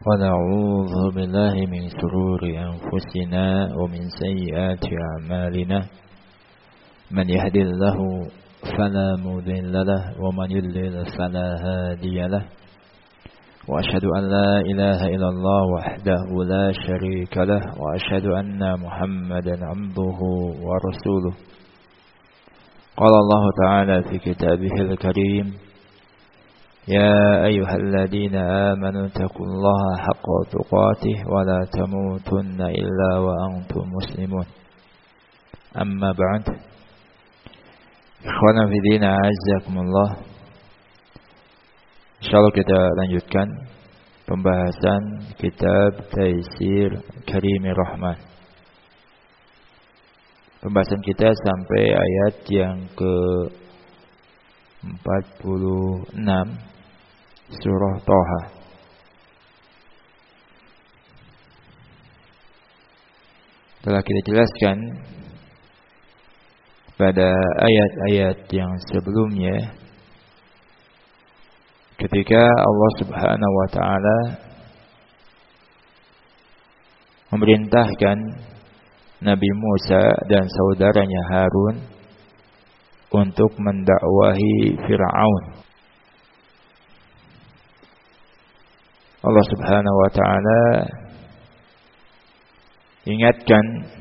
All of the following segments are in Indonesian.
ونعوذ بالله من شرور أنفسنا ومن سيئات أعمالنا من يهد الله فلا مضل له ومن يضلل فلا هادي له وأشهد أن لا إله إلا الله وحده لا شريك له وأشهد أن محمدا عبده ورسوله قال الله تعالى في كتابه الكريم يا أيها الذين آمنوا اتقوا الله حق تقاته ولا تموتن إلا وأنتم مسلمون أما بعد إخوانا في دين أعزكم الله. Insyaallah kita lanjutkan pembahasan kitab Taisir Karimir Rahman. Pembahasan kita sampai ayat yang ke-46 surah Thaha. Telah kita jelaskan pada ayat-ayat yang sebelumnya ketika Allah Subhanahu wa taala memerintahkan Nabi Musa dan saudaranya Harun untuk mendakwahi Fir'aun. Allah Subhanahu wa taala ingatkan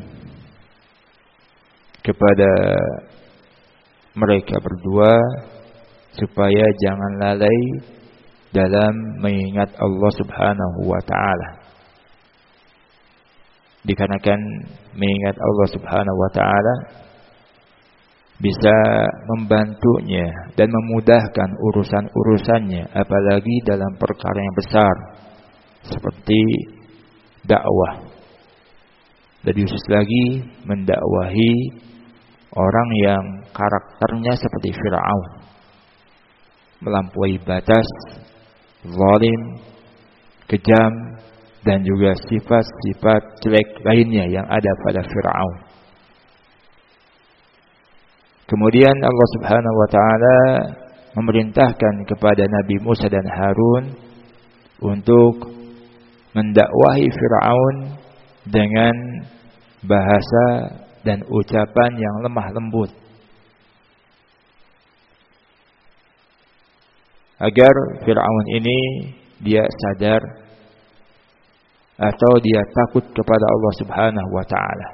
kepada mereka berdua supaya jangan lalai dalam mengingat Allah Subhanahu wa taala. Dikarenakan mengingat Allah Subhanahu wa taala bisa membantunya dan memudahkan urusan-urusannya, apalagi dalam perkara yang besar seperti dakwah. Lebih khusus lagi mendakwahi orang yang karakternya seperti Fir'aun, melampaui batas, zalim, kejam, dan juga sifat-sifat jelek lainnya yang ada pada Fir'aun. Kemudian Allah Subhanahu wa taala memerintahkan kepada Nabi Musa dan Harun untuk mendakwahi Fir'aun dengan bahasa dan ucapan yang lemah lembut, agar Fir'aun ini dia sadar atau dia takut kepada Allah Subhanahu wa taala.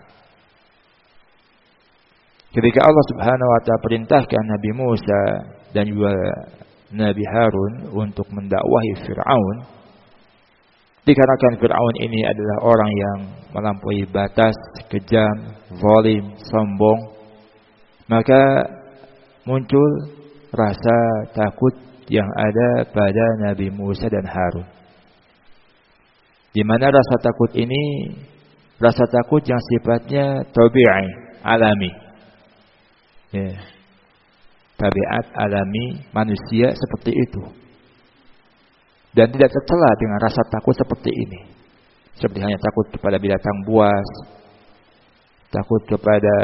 Ketika Allah Subhanahu wa taala perintahkan Nabi Musa dan juga Nabi Harun untuk mendakwahi Fir'aun, dikarenakan Fir'aun ini adalah orang yang melampaui batas, kejam, zalim, sombong, maka muncul rasa takut yang ada pada Nabi Musa dan Harun. Di mana rasa takut ini rasa takut yang sifatnya tabi'i, alami. Ya. Tabiat alami manusia seperti itu. Dan tidak tercela dengan rasa takut seperti ini. Seperti hanya takut kepada binatang buas, takut kepada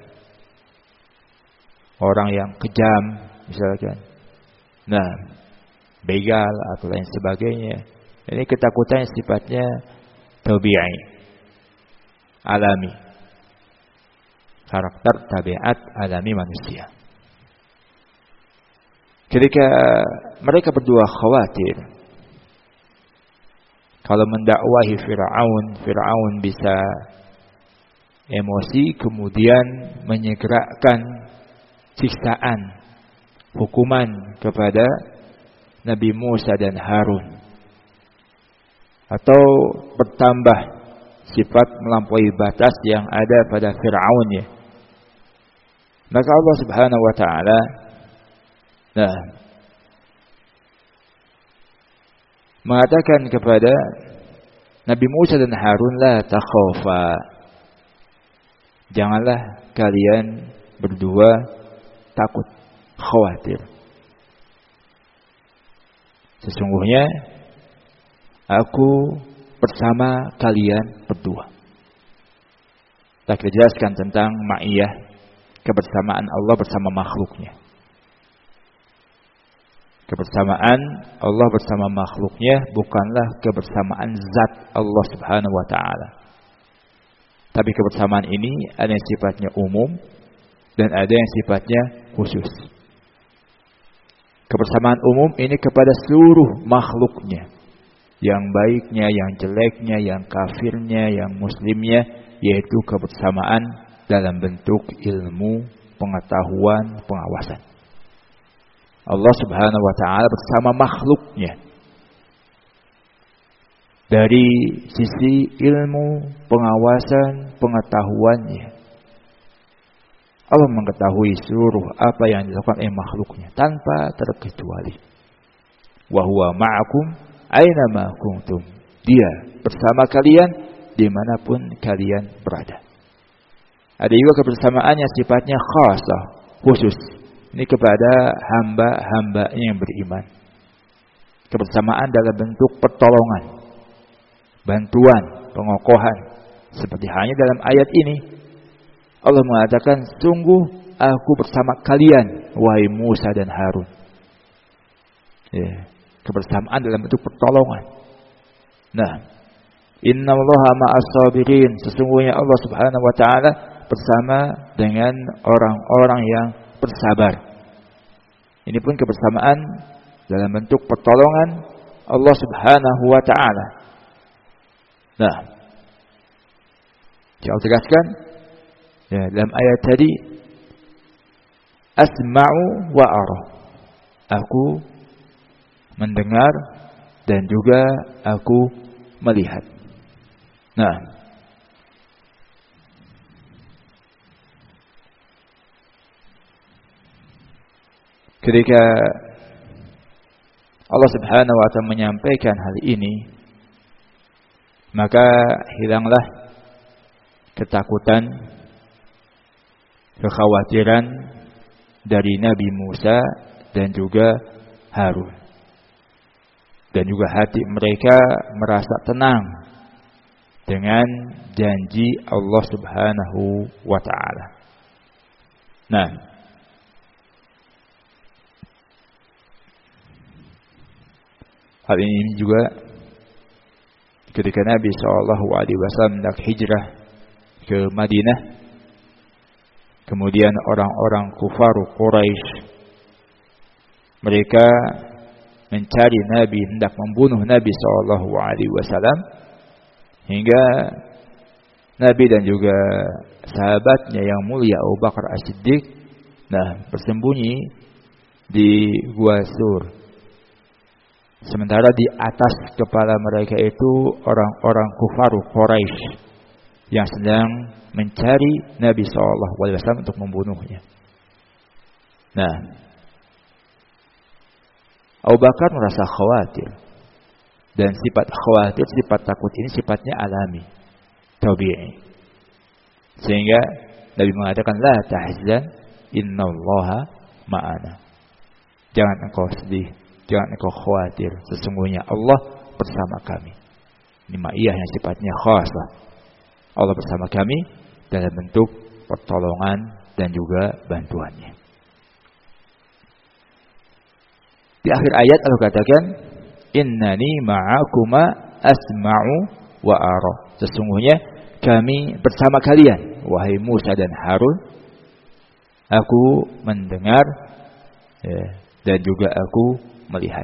orang yang kejam misalkan. Nah, begal atau lain sebagainya. Ini ketakutan yang sifatnya tabi'i, alami. Karakter tabiat alami manusia. Ketika mereka berdua khawatir kalau mendakwahi Fir'aun bisa emosi kemudian menyegerakan siksaan, hukuman kepada Nabi Musa dan Harun, atau bertambah sifat melampaui batas yang ada pada Fir'aun ya. Maka Allah Subhanahu wa taala mengatakan kepada Nabi Musa dan Harun, la takhafa, janganlah kalian berdua takut, khawatir. Sesungguhnya aku bersama kalian berdua. Kita jelaskan tentang ma'iyah, kebersamaan Allah bersama makhluknya. Kebersamaan Allah bersama makhluknya bukanlah kebersamaan zat Allah Subhanahu wa ta'ala. Tapi kebersamaan ini ada yang sifatnya umum dan ada yang sifatnya khusus. Kebersamaan umum ini kepada seluruh makhluknya. Yang baiknya, yang jeleknya, yang kafirnya, yang muslimnya, yaitu kebersamaan dalam bentuk ilmu, pengetahuan, pengawasan. Allah Subhanahu wa ta'ala bersama makhluknya. Dari sisi ilmu, pengawasan, pengetahuannya. Allah mengetahui seluruh apa yang dilakukan oleh makhluknya tanpa terkecuali. Wa huwa ma'akum aina ma kuntum. Dia bersama kalian dimanapun kalian berada. Ada juga kebersamaan yang sifatnya khasah, khusus. Ini kepada hamba-hambanya yang beriman. Kebersamaan dalam bentuk pertolongan, bantuan, pengokohan. Seperti halnya dalam ayat ini. Allah mengatakan, sungguh aku bersama kalian, wahai Musa dan Harun. Ya, kebersamaan dalam bentuk pertolongan. Nah, innallaha ma'as sabirin. Sesungguhnya Allah Subhanahu wa ta'ala bersama dengan orang-orang yang bersabar. Ini pun kebersamaan dalam bentuk pertolongan Allah Subhanahu wa ta'ala. Nah, saya tegaskan ya, dalam ayat tadi, asma'u wa ara. Aku mendengar dan juga aku melihat. Nah, ketika Allah Subhanahu wa ta'ala menyampaikan hal ini, maka hilanglah ketakutan, kekhawatiran dari Nabi Musa dan juga Harun. Dan juga hati mereka merasa tenang dengan janji Allah Subhanahu wa ta'ala. Nah, hal ini juga ketika Nabi SAW hendak hijrah ke Madinah, kemudian orang-orang kufar Quraisy mereka mencari Nabi, hendak membunuh Nabi SAW, hingga Nabi dan juga sahabatnya yang mulia Abu Bakar As-Siddiq bersembunyi di Gua Sur. Sementara di atas kepala mereka itu orang-orang kufar Quraisy yang sedang mencari Nabi SAW untuk membunuhnya. Nah, Abu Bakar merasa khawatir. Dan sifat khawatir, sifat takut ini sifatnya alami, tabi'i. Sehingga Nabi mengatakan, la tahzan, innallaha ma'ana. Jangan engkau sedih, jangan engkau khawatir, sesungguhnya Allah bersama kami. Ini ma'iyah yang sifatnya khasah. Allah bersama kami dalam bentuk pertolongan dan juga bantuannya. Di akhir ayat Allah katakan, innani ma'akuma asma'u wa ara. Sesungguhnya kami bersama kalian, wahai Musa dan Harun. Aku mendengar dan juga aku melihat.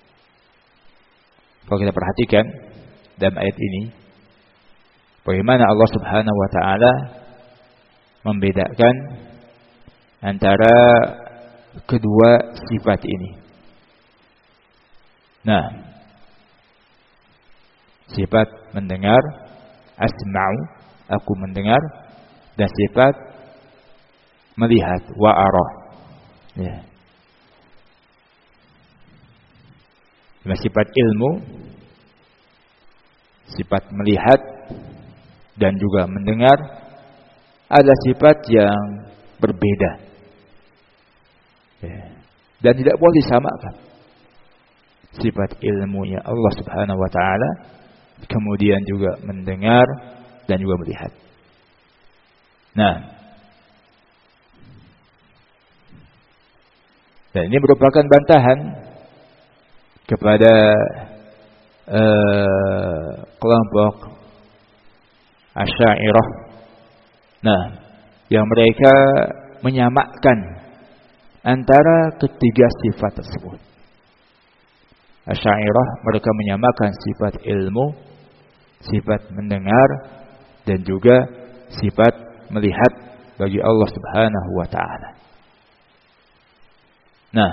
Kalau kita perhatikan dalam ayat ini, bagaimana Allah Subhanahu wa ta'ala membedakan antara kedua sifat ini. Nah, sifat mendengar, asma'u, aku mendengar, dan sifat melihat, wa'ara. Ya. Sifat ilmu, sifat melihat, dan juga mendengar, ada sifat yang berbeda. Ya. Dan tidak boleh disamakan. Sifat ilmunya Allah Subhanahu wa ta'ala, kemudian juga mendengar dan juga melihat. Nah, dan ini merupakan bantahan kepada kelompok Asy'ariyah. Nah, yang mereka menyamakan antara ketiga sifat tersebut. Asy'ariyah mereka menyamakan sifat ilmu, sifat mendengar, dan juga sifat melihat bagi Allah Subhanahu wa taala. Nah,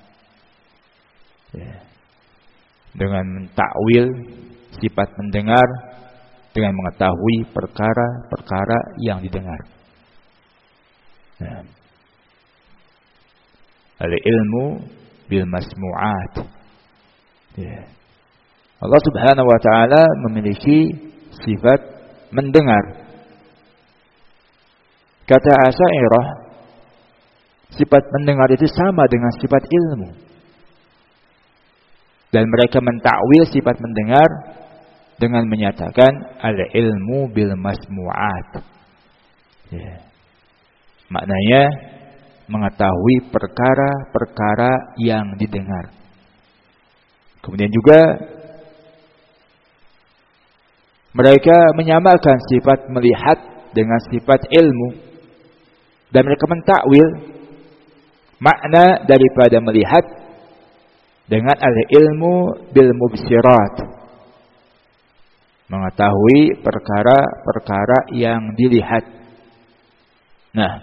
dengan mentakwil sifat mendengar dengan mengetahui perkara-perkara yang didengar. Nah, al-ilmu bil masmu'at. Allah Subhanahu wa taala memiliki sifat mendengar. Kata Asy'ariyah, sifat mendengar itu sama dengan sifat ilmu. Dan mereka mentakwil sifat mendengar dengan menyatakan al-ilmu bil masmu'at. Maknanya mengetahui perkara-perkara yang didengar. Kemudian juga mereka menyamakan sifat melihat dengan sifat ilmu. Dan mereka mentakwil makna daripada melihat dengan al-ilmu bil mubsirat, mengetahui perkara-perkara yang dilihat. Nah,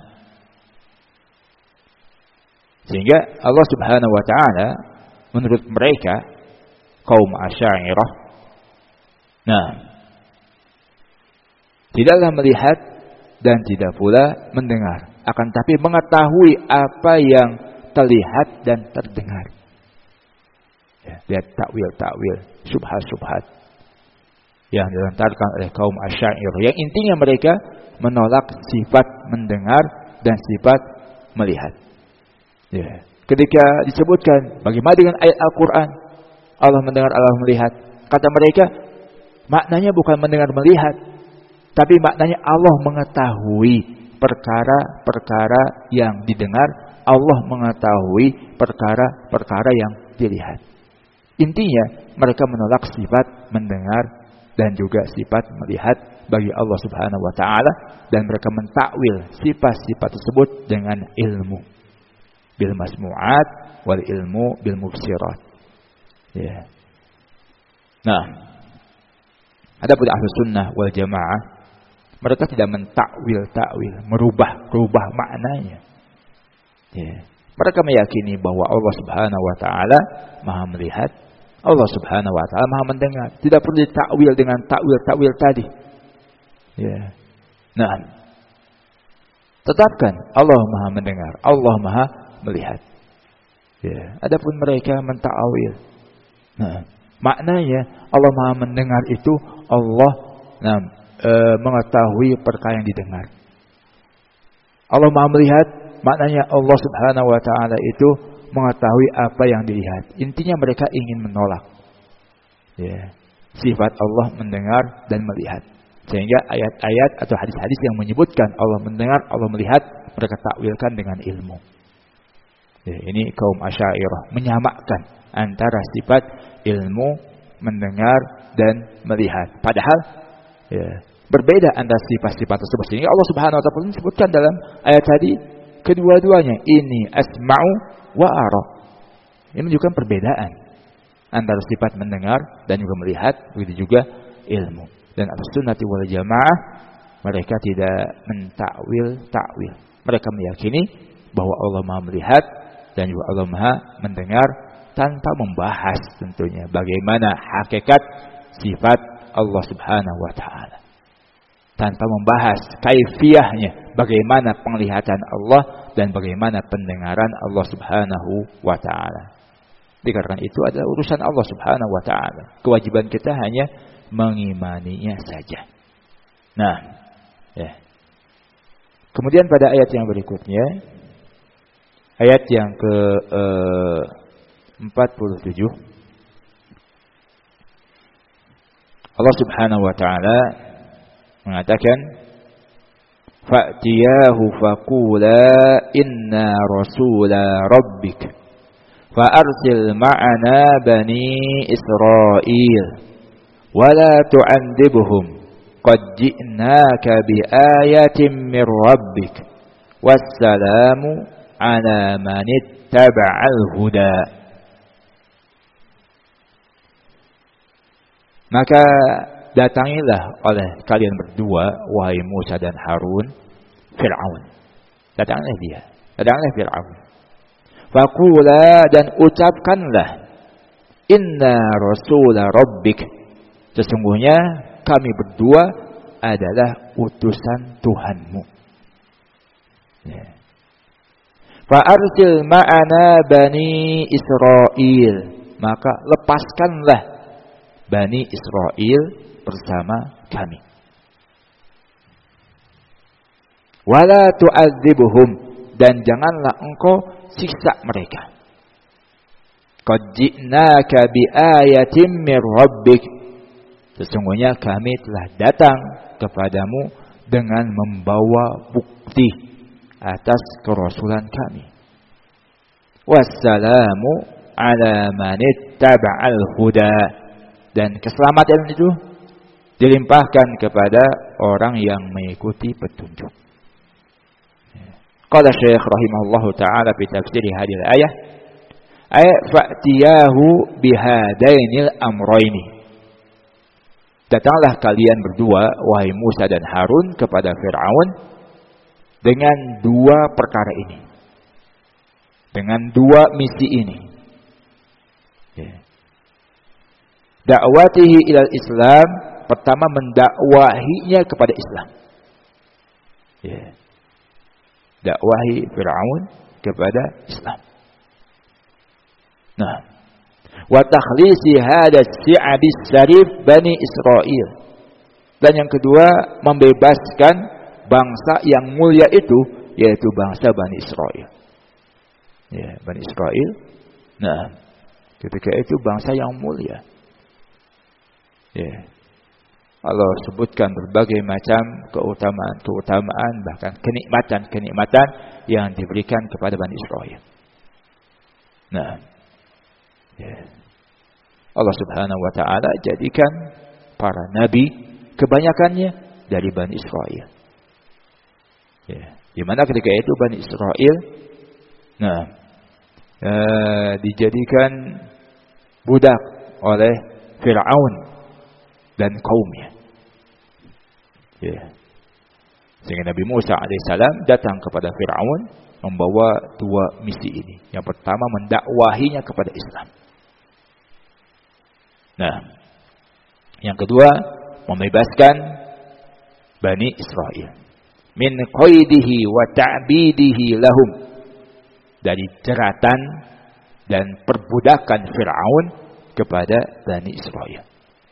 sehingga Allah Subhanahu wa taala menurut mereka kaum Asy'ariyah, nah, tidaklah melihat dan tidak pula mendengar, akan tapi mengetahui apa yang terlihat dan terdengar. Lihat takwil-takwil, syubhat-syubhat yang dilontarkan oleh kaum Asy'ariyah, yang intinya mereka menolak sifat mendengar dan sifat melihat. Ketika disebutkan bagaimana dengan ayat Al-Quran, Allah mendengar, Allah melihat, kata mereka maknanya bukan mendengar melihat, tapi maknanya Allah mengetahui perkara-perkara yang didengar, Allah mengetahui perkara-perkara yang dilihat. Intinya mereka menolak sifat mendengar dan juga sifat melihat bagi Allah Subhanahu wa taala, dan mereka mentakwil sifat-sifat tersebut dengan ilmu bil masmu'at wal ilmu bil mubsirat. Nah, adapun Ahlus Sunnah wal Jamaah, mereka tidak mentakwil-takwil, merubah maknanya. Mereka meyakini bahwa Allah Subhanahu wa taala Maha melihat, Allah Subhanahu wa taala Maha mendengar. Tidak perlu ditakwil dengan takwil-takwil tadi. Nah, tetapkan Allah Maha mendengar, Allah Maha melihat. Adapun mereka mentakwil. Nah, maknanya Allah Maha mendengar itu Allah mengetahui perkara yang didengar. Allah Maha melihat, maknanya Allah Subhanahu wa taala itu mengetahui apa yang dilihat. Intinya mereka ingin menolak sifat Allah mendengar dan melihat. Sehingga ayat-ayat atau hadis-hadis yang menyebutkan Allah mendengar, Allah melihat, mereka takwilkan dengan ilmu. Ini kaum Asy'ariyah menyamakan antara sifat ilmu, mendengar dan melihat. Padahal berbeda antara sifat-sifat tersebut. Sehingga Allah Subhanahu wa taala sebutkan dalam ayat tadi, kedua-duanya ini asma'u wa ara. Ini menunjukkan perbedaan antara sifat mendengar dan juga melihat, begitu juga ilmu. Dan Ahlussunnah wal Jamaah mereka tidak mentakwil-takwil. Mereka meyakini bahwa Allah Maha melihat dan juga Allah Maha mendengar, tanpa membahas tentunya bagaimana hakikat sifat Allah Subhanahu wa taala. Tanpa membahas kaifiyahnya, bagaimana penglihatan Allah dan bagaimana pendengaran Allah Subhanahu wa taala. Dikarenakan itu adalah urusan Allah Subhanahu wa taala. Kewajiban kita hanya mengimaninya saja. Nah, kemudian pada ayat yang berikutnya, ayat yang ke 47, Allah Subhanahu wa taala mengatakan, fa'tiyahu faqula inna rasula rabbik fa arsil ma'ana bani Israil wa la tu'andibuhum qad ji'naka bi ayatin min rabbik wassalamu ala man ittaba'al huda. Maka datangilah oleh kalian berdua, wahai Musa dan Harun, Fir'aun. Datangilah dia, datangilah Fir'aun. Faqula, dan ucapkanlah, inna rasula rabbik, sesungguhnya kami berdua adalah utusan Tuhanmu. Fa'arsil ma'ana bani Israil, maka lepaskanlah Bani Israil bersama kami. Wala tu'adzibuhum, dan janganlah engkau siksa mereka. Qad ji'naka bi ayatin min rabbik, sesungguhnya kami telah datang kepadamu dengan membawa bukti atas kerasulan kami. Wassalamu ala man ittaba'al huda, dan keselamatan itu dilimpahkan kepada orang yang mengikuti petunjuk. Qala Syekh rahimahullahu taala fi tafsir hadhihi al-ayah, ay fa'tiyahu bihadainil amrayni. Datanglah kalian berdua, wahai Musa dan Harun, kepada Fir'aun dengan dua perkara ini, dengan dua misi ini. Dakwatihi ilal Islam, pertama mendakwahinya kepada Islam. Dakwahi Fir'aun kepada Islam. Nah, wa takhlisi hadas si'abis sarif bani Israil, dan yang kedua membebaskan bangsa yang mulia itu, yaitu bangsa Bani Israil. Bani Israil. Nah, ketika itu bangsa yang mulia. Allah sebutkan berbagai macam keutamaan, bahkan kenikmatan yang diberikan kepada Bani Israil. Nah, Allah Subhanahu wa taala jadikan para nabi kebanyakannya dari Bani Israil. Di mana ketika itu Bani Israil dijadikan budak oleh Fir'aun dan kaumnya. Sehingga Nabi Musa alaihissalam datang kepada Fir'aun membawa dua misi ini. Yang pertama mendakwahinya kepada Islam. Nah, yang kedua membebaskan Bani Israil min qaidihi wa ta'bidihi lahum, dari jeratan dan perbudakan Fir'aun kepada Bani Israil.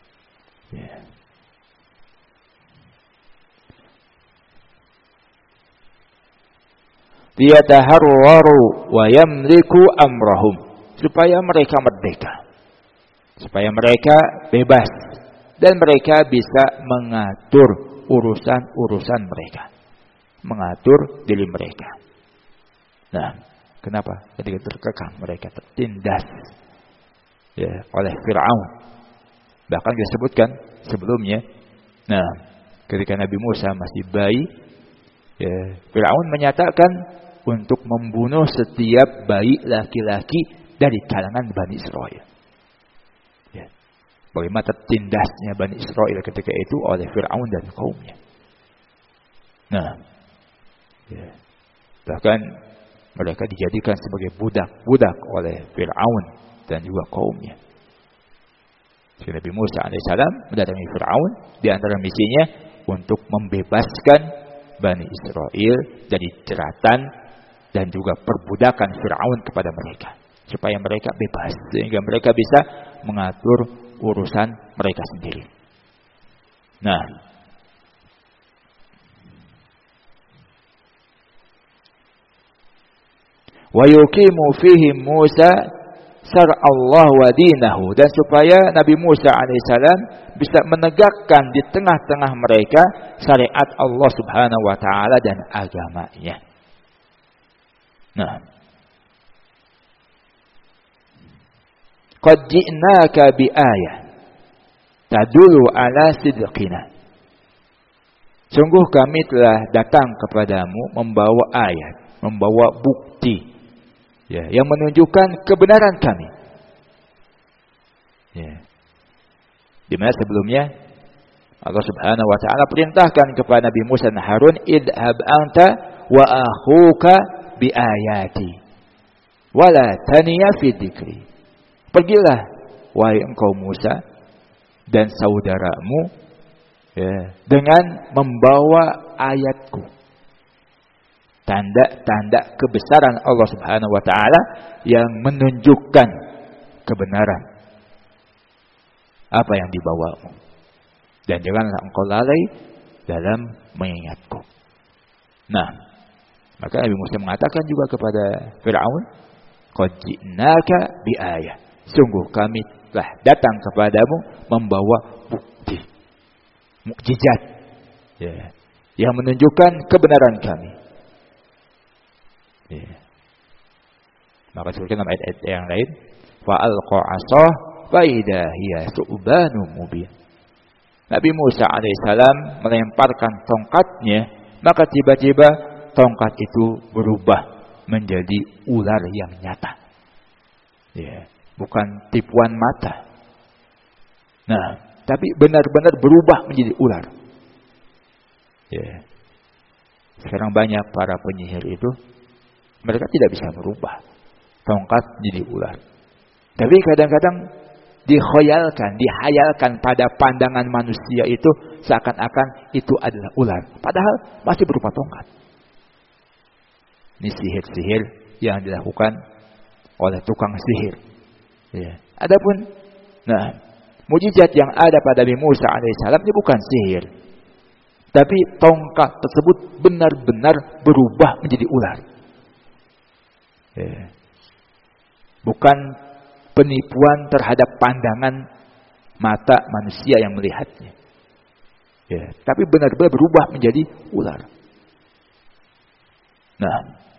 Liyataharraru wa yamliku amrahum, supaya mereka merdeka, supaya mereka bebas dan mereka bisa mengatur urusan-urusan mereka, mengatur diri mereka. Nah, kenapa? Ketika terkekang mereka tertindas oleh Fir'aun. Bahkan disebutkan sebelumnya, nah, ketika Nabi Musa masih bayi, Fir'aun menyatakan untuk membunuh setiap bayi laki-laki dari kalangan Bani Israil. Bagaimana tertindasnya Bani Israil ketika itu oleh Fir'aun dan kaumnya. Nah, bahkan mereka dijadikan sebagai budak-budak oleh Fir'aun dan juga kaumnya. Nabi Musa alaihissalam mendatangi Fir'aun, di antara misinya untuk membebaskan Bani Israil dari jeratan dan juga perbudakan Fir'aun kepada mereka, supaya mereka bebas, sehingga mereka bisa mengatur urusan mereka sendiri. Nah, wa yuqimu fihim Musa Allah wa dinahu, dan supaya Nabi Musa alaihissalam bisa menegakkan di tengah-tengah mereka syariat Allah Subhanahu wa taala dan agamanya. Nah, qad ji'naka bi ayah tadullu ala sidqina. Sungguh kami telah datang kepadamu membawa ayat, membawa bukti, ya, yang menunjukkan kebenaran kami. Ya. Di mana sebelumnya Allah Subhanahu wa taala perintahkan kepada Nabi Musa dan Harun, idhab anta wa akhuka bi ayati wala taniya fi dzikri. Pergilah wahai engkau Musa dan saudaramu, ya, dengan membawa ayatku, tanda-tanda kebesaran Allah Subhanahu wa taala yang menunjukkan kebenaran apa yang dibawamu, dan janganlah engkau lalai dalam mengingatku. Nah, maka Nabi Musa mengatakan juga kepada Fir'aun, qad ji'naka bi ayah, sungguh kami telah datang kepadamu membawa bukti, mukjizat, ya, yang menunjukkan kebenaran kami. Ya. Maka disebutkan dalam ayat-ayat yang lain, fa alqa 'asah fa idza hiya su'banun mubin. Nabi Musa alaihissalam melemparkan tongkatnya, maka tiba-tiba tongkat itu berubah menjadi ular yang nyata. Ya, bukan tipuan mata. Nah, tapi benar-benar berubah menjadi ular. Ya. Sekarang banyak para penyihir itu, mereka tidak bisa merubah tongkat menjadi ular. Tapi kadang-kadang dihayalkan pada pandangan manusia itu seakan-akan itu adalah ular, padahal masih berupa tongkat. Ini sihir-sihir yang dilakukan oleh tukang sihir. Ya. Adapun, nah, mukjizat yang ada pada Nabi Musa alaihissalam ini bukan sihir, tapi tongkat tersebut benar-benar berubah menjadi ular. Ya. Bukan penipuan terhadap pandangan mata manusia yang melihatnya, ya, tapi benar-benar berubah menjadi ular. Nah,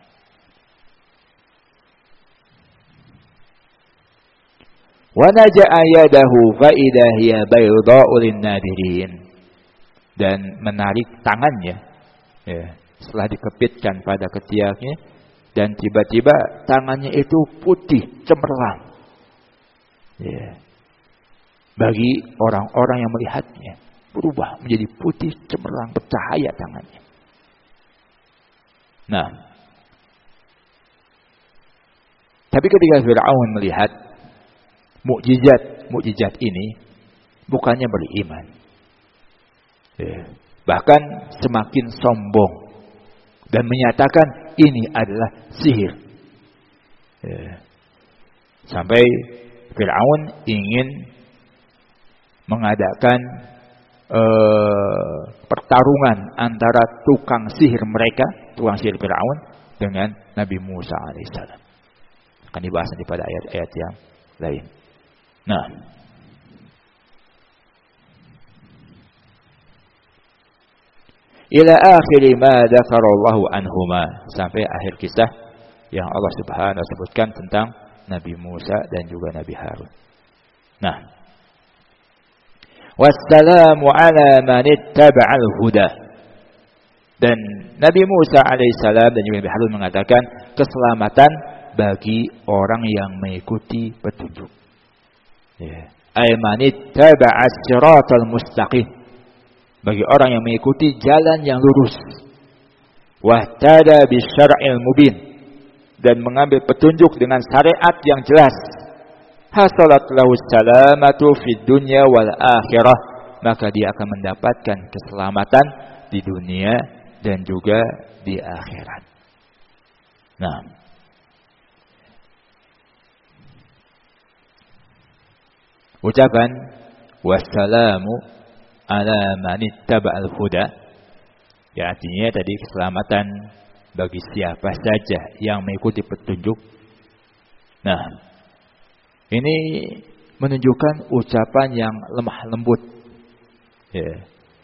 wa naja'a yadahu fa idza hiya baydha'u lin-nadirin, dan menarik tangannya, ya, setelah dikepitkan pada ketiaknya, dan tiba-tiba tangannya itu putih cemerlang, ya, bagi orang-orang yang melihatnya, berubah menjadi putih cemerlang, bercahaya tangannya. Nah, tapi ketika Fir'aun melihat mukjizat ini, bukannya beriman, ya, bahkan semakin sombong dan menyatakan ini adalah sihir. Ya. Sampai Fir'aun ingin mengadakan pertarungan antara tukang sihir mereka, tukang sihir Fir'aun, dengan Nabi Musa alaihissalam. Akan dibahas nanti pada ayat-ayat yang lain. Nah, ila akhir ma dzakarallahu anhuma, sampai akhir kisah yang Allah Subhanahu wa sebutkan tentang Nabi Musa dan juga Nabi Harun. Nah, wassalamu ala man ittaba'al huda, dan Nabi Musa alaihissalam dan juga Nabi Harun mengatakan keselamatan bagi orang yang mengikuti petunjuk. Ya, ay man ittaba'as siratal mustaqim, bagi orang yang mengikuti jalan yang lurus. Wahtada bisyar'il mubin, dan mengambil petunjuk dengan syariat yang jelas. Hasalat lahu salamatu fid dunya wal akhirah, maka dia akan mendapatkan keselamatan di dunia dan juga di akhirat. Nah, ucapan wassalamu ala man ittaba'al huda, ya, artinya tadi keselamatan bagi siapa saja yang mengikuti petunjuk. Nah, ini menunjukkan ucapan yang lemah lembut, ya,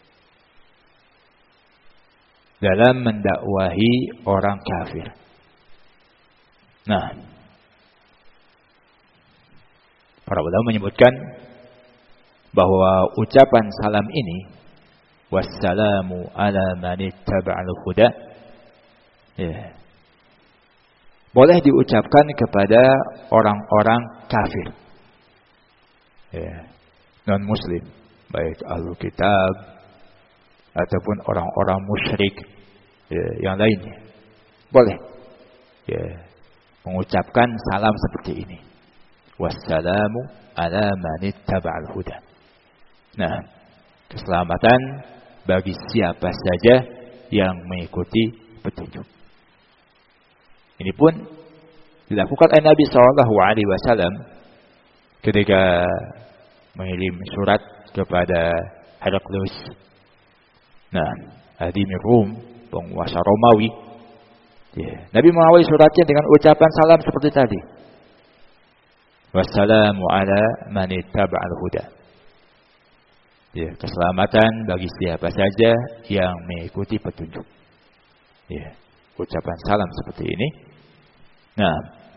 dalam mendakwahi orang kafir. Nah, Para ulama menyebutkan bahwa ucapan salam ini, wassalamu ala man ittaba'al huda, ya, boleh diucapkan kepada orang-orang kafir, ya, non muslim, baik ahlul kitab ataupun orang-orang musyrik, ya, yang lainnya. Boleh, ya, mengucapkan salam seperti ini, wassalamu ala man ittaba'al huda. Nah, keselamatan bagi siapa saja yang mengikuti petunjuk. Ini pun dilakukan oleh Nabi SAW ketika mengirim surat kepada Heraklius, nah, Adimi Rum, penguasa Romawi. Ya, Nabi mengawali suratnya dengan ucapan salam seperti tadi. Wassalamu ala man ittaba'al huda. Ya, keselamatan bagi siapa saja yang mengikuti petunjuk. Ya, ucapan salam seperti ini. Nah,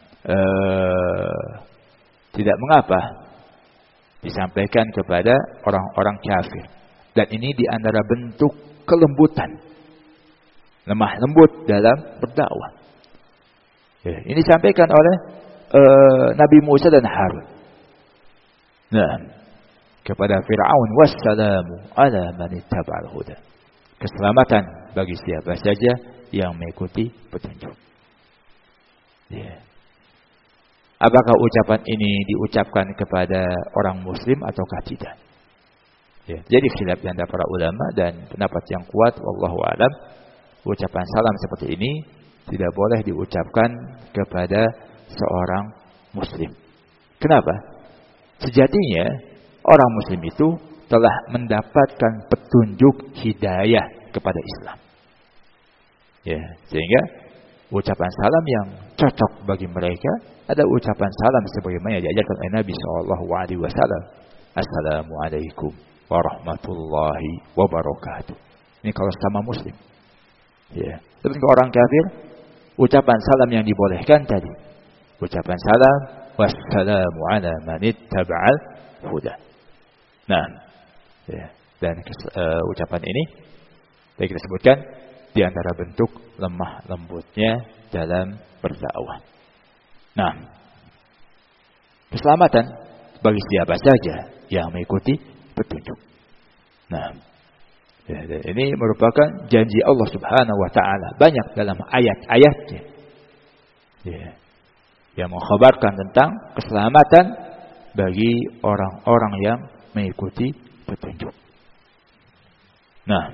tidak mengapa disampaikan kepada orang-orang kafir. Dan ini di antara bentuk kelembutan, lemah lembut dalam berdakwah. Ya, ini disampaikan oleh Nabi Musa dan Harun. Nah, kepada Fir'aun, wassalamu ala man ittaba'al huda. Keselamatan bagi siapa saja yang mengikuti petunjuk. Ya. Apakah ucapan ini diucapkan kepada orang muslim ataukah tidak? Ya. Jadi khilaf di antara para ulama, dan pendapat yang kuat wallahu a'lam, ucapan salam seperti ini tidak boleh diucapkan kepada seorang muslim. Kenapa? Sejatinya orang muslim itu telah mendapatkan petunjuk hidayah kepada Islam. Ya, sehingga ucapan salam yang cocok bagi mereka ada ucapan salam sebagaimana yang diajarkan oleh Nabi SAW. Assalamualaikum warahmatullahi wabarakatuh. Ini kalau sama muslim. Ya, tapi kalau orang kafir, ucapan salam yang dibolehkan tadi, ucapan salam wassalamu ala man ittaba'al huda. Nah, ya, dan ucapan ini yang kita sebutkan di antara bentuk lemah lembutnya dalam berdakwah. Nah, keselamatan bagi siapa saja yang mengikuti petunjuk. Nah, ya, ini merupakan janji Allah Subhanahu wa taala banyak dalam ayat-ayatnya. Ya, yang mengkhabarkan tentang keselamatan bagi orang-orang yang mengikuti petunjuk. Nah,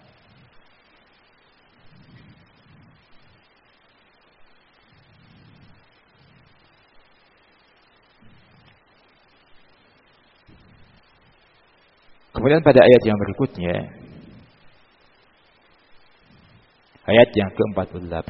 kemudian pada ayat yang berikutnya, ayat yang ke-48,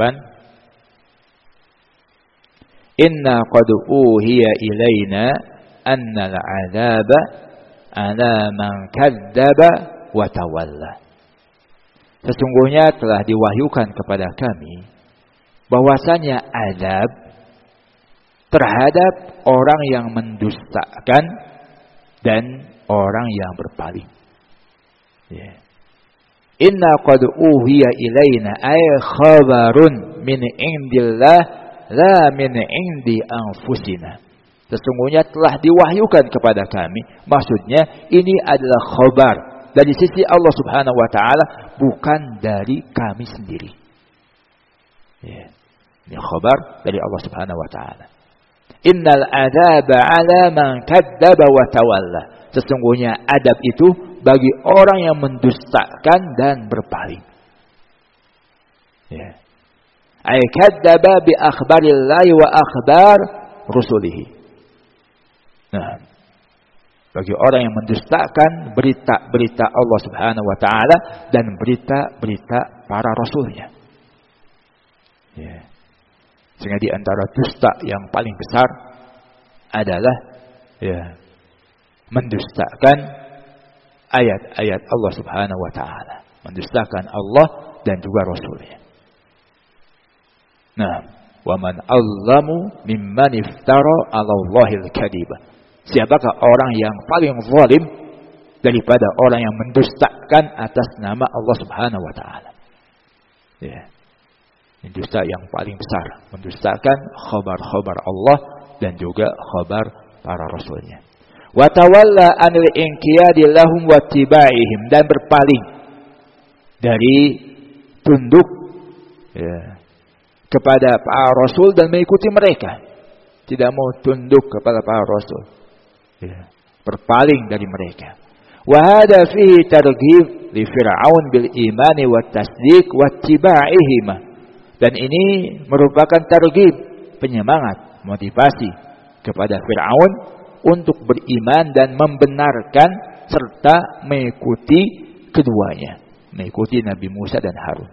Inna qad uhiya ilaina annal 'adzaba 'ala man kadzdzaba wa tawalla. Sesungguhnya telah diwahyukan kepada kami bahwasanya azab terhadap orang yang mendustakan dan orang yang berpaling. Ya. Inna qad uhiya ilaina ay khabarun min indillah la min indi anfusina. Sesungguhnya telah diwahyukan kepada kami. Maksudnya ini adalah khabar dari sisi Allah Subhanahu wa taala, bukan dari kami sendiri. Ya. Ini khabar dari Allah Subhanahu wa taala. Innal adzaba 'ala man kadzdzaba wa tawalla. Sesungguhnya adab itu bagi orang yang mendustakan dan berpaling. Ya. Ay kadzdzaba bi akhbarillahi wa akhbar rusulihi. Nah, bagi orang yang mendustakan berita-berita Allah Subhanahu wa taala dan berita-berita para rasulnya. Ya. Sehingga di antara dusta yang paling besar adalah ya, mendustakan ayat-ayat Allah Subhanahu wa taala, mendustakan Allah dan juga rasulnya. Nah, wa man 'allamu mimman iftara 'ala Allahil kadiba. Siapakah orang yang paling zalim daripada orang yang mendustakan atas nama Allah Subhanahu wa taala? Ya. Dusta yang paling besar, mendustakan khabar-khabar Allah dan juga khabar para rasulnya. Wa tawalla anil inqiyadi lahum wa tibaihim, dan berpaling dari tunduk ya, kepada para rasul dan mengikuti mereka. Tidak mau tunduk kepada para rasul. Ya, berpaling dari mereka. Wa hada fihi targhib li Fir'aun bil imani wat tasdiq wat tibaihim. Dan ini merupakan targhib, penyemangat, motivasi kepada Fir'aun untuk beriman dan membenarkan serta mengikuti keduanya, mengikuti Nabi Musa dan Harun.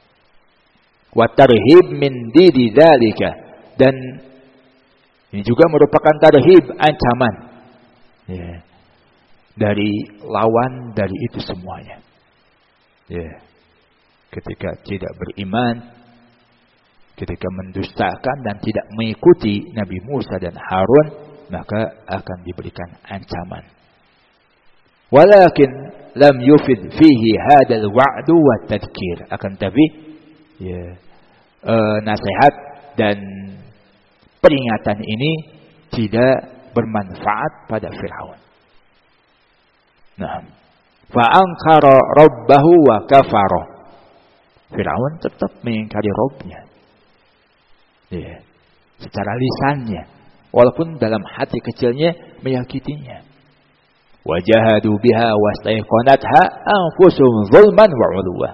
Wa tarhib min didi dzalika, dan ini juga merupakan tarhib, ancaman ya, dari lawan dari itu semuanya. Ya. Ketika tidak beriman, ketika mendustakan dan tidak mengikuti Nabi Musa dan Harun, maka akan diberikan ancaman. Walakin lam yufid fihi hadal wa'du wa tadkir. Akan tapi ya, nasihat dan peringatan ini tidak bermanfaat pada Fir'aun. Nah, fa'ankara rabbahu wa kafara. Fir'aun tetap mengingkari Rabbnya. Ya, secara lisannya, walaupun dalam hati kecilnya meyakininya. Wajahadu biha wastaiqanatha anfusuhum zulman wa 'uluwa.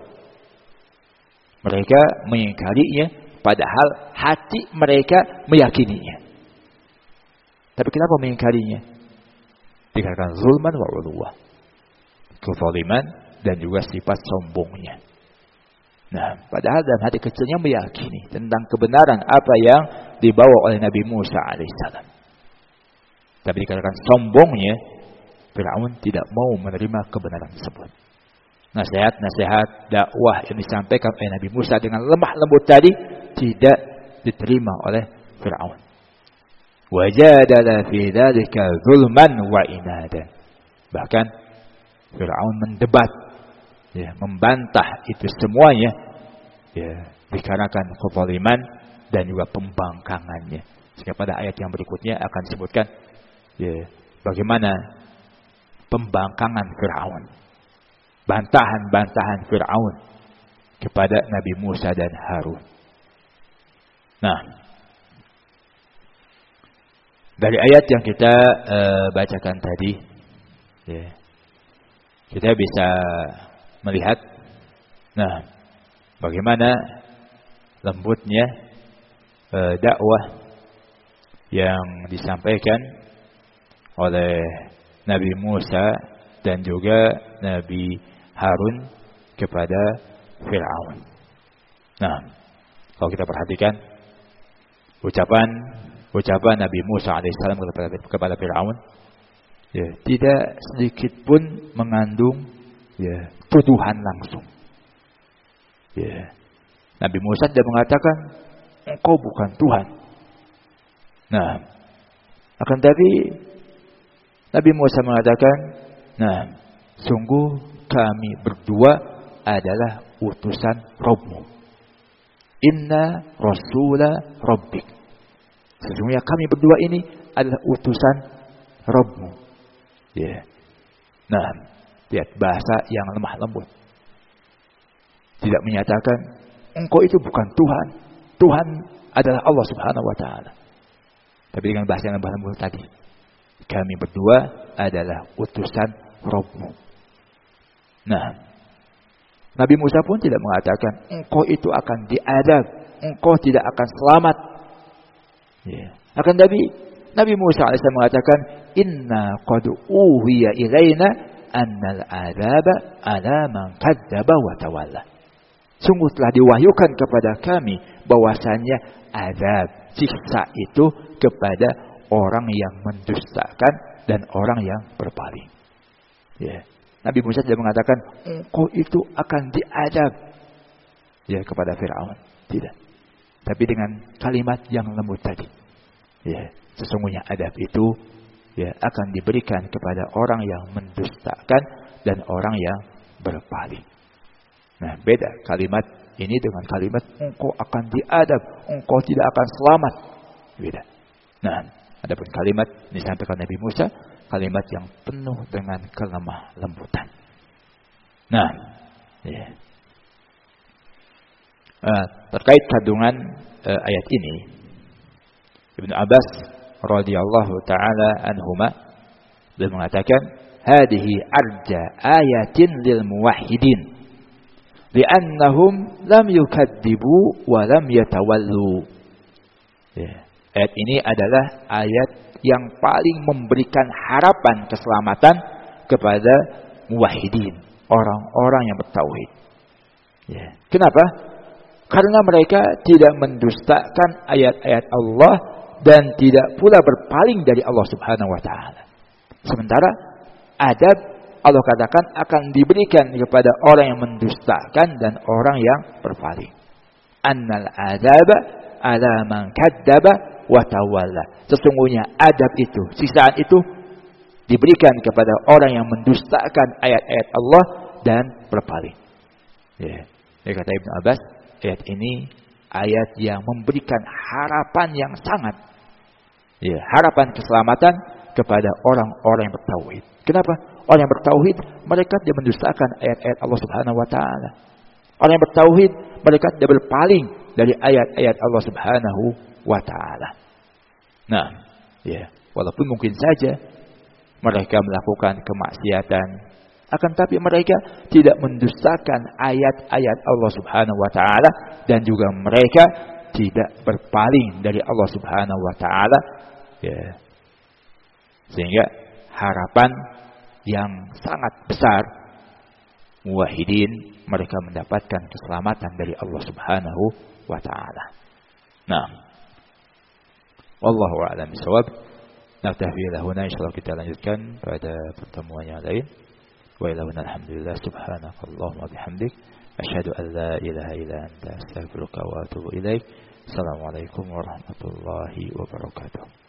Mereka mengingkarinya padahal hati mereka meyakininya. Tapi kenapa mengingkarinya? Dikarenakan zulman wa 'uluwa, kezaliman dan juga sifat sombongnya. Nah, padahal dalam hati kecilnya meyakini tentang kebenaran apa yang dibawa oleh Nabi Musa alaihissalam. Tapi dikarenakan sombongnya, Fir'aun tidak mau menerima kebenaran tersebut. Nasihat-nasihat dakwah yang disampaikan oleh Nabi Musa dengan lemah lembut tadi tidak diterima oleh Fir'aun. Wajadala fi dzalika zulman wa inadan. Bahkan Fir'aun mendebat, ya, membantah itu semuanya, ya, dikarenakan kezaliman dan juga pembangkangannya. Sehingga pada ayat yang berikutnya akan disebutkan ya, bagaimana pembangkangan Fir'aun, bantahan-bantahan Fir'aun kepada Nabi Musa dan Harun. Nah, dari ayat yang kita bacakan tadi, ya, kita bisa melihat, nah, bagaimana lembutnya dakwah yang disampaikan oleh Nabi Musa dan juga Nabi Harun kepada Fir'aun. Nah, kalau kita perhatikan ucapan Nabi Musa alaihissalam kepada Fir'aun, ya, tidak sedikit pun mengandung ya, tuduhan langsung. Ya. Nabi Musa tidak mengatakan engkau bukan Tuhan. Nah, akan tapi Nabi Musa mengatakan, nah, sungguh kami berdua adalah utusan Rabbmu. Inna rasula rabbik. Sesungguhnya kami berdua ini adalah utusan Rabbmu. Ya. Nah, lihat bahasa yang lemah lembut. Tidak menyatakan engkau itu bukan Tuhan. Tuhan adalah Allah Subhanahu wa taala. Tapi dengan bahasa yang lemah lembut tadi. Kami berdua adalah utusan Rabbmu. Nah, Nabi Musa pun tidak mengatakan engkau itu akan diadab, engkau tidak akan selamat. Ya. Akan tapi Nabi Musa AS mengatakan inna qad uhiya ilaina annal adzaba ala man kadzdzaba wa tawalla. Sungguh telah diwahyukan kepada kami bahwasanya azab, siksa itu kepada orang yang mendustakan dan orang yang berpaling. Ya. Nabi Musa tidak mengatakan engkau itu akan diadab ya kepada Fir'aun. Tidak. Tapi dengan kalimat yang lembut tadi. Ya, sesungguhnya adab itu ya akan diberikan kepada orang yang mendustakan dan orang yang berpaling. Nah, beda kalimat ini dengan kalimat engkau akan diadab, engkau tidak akan selamat. Beda. Nah, adapun kalimat disampaikan Nabi Musa, kalimat yang penuh dengan kelemah lembutan. Nah, ya. Terkait kandungan ayat ini, Ibnu Abbas radhiyallahu taala anhuma beliau mengatakan, "Hadhihi arja ayatin lil muwahhidin, li'annahum lam yukadzibu wa lam yatawallu." Ya. Ayat ini adalah ayat yang paling memberikan harapan keselamatan kepada muwahhidin, orang-orang yang bertauhid. Ya. Kenapa? Karena mereka tidak mendustakan ayat-ayat Allah dan tidak pula berpaling dari Allah Subhanahu wa taala. Sementara adab Allah katakan akan diberikan kepada orang yang mendustakan dan orang yang berpaling. Annal adzaba ala man kadzdzaba wa tawalla. Sesungguhnya adab itu, siksaan itu diberikan kepada orang yang mendustakan ayat-ayat Allah dan berpaling. Ya. Kata Ibnu Abbas, ayat ini ayat yang memberikan harapan yang sangat, ya, harapan keselamatan kepada orang-orang yang bertauhid. Kenapa? Orang yang bertauhid, mereka tidak mendustakan ayat-ayat Allah Subhanahu wa taala. Orang yang bertauhid, mereka tidak berpaling dari ayat-ayat Allah Subhanahu wa taala. Nah, ya, walaupun mungkin saja mereka melakukan kemaksiatan, akan tapi mereka tidak mendustakan ayat-ayat Allah Subhanahu wa taala dan juga mereka tidak berpaling dari Allah Subhanahu wa taala, ya. Sehingga harapan yang sangat besar muwahhidin, mereka mendapatkan keselamatan dari Allah Subhanahu wa taala. Nah, wallahu a'lam bishawab. Naktafi lahuna, insyaallah kita lanjutkan pada pertemuan yang lain. Wa ilahuna alhamdulillah subhanakallahumma bihamdik asyhadu an la ilaha illa anta astaghfiruka wa atubu ilaik. Assalamualaikum warahmatullahi wabarakatuh.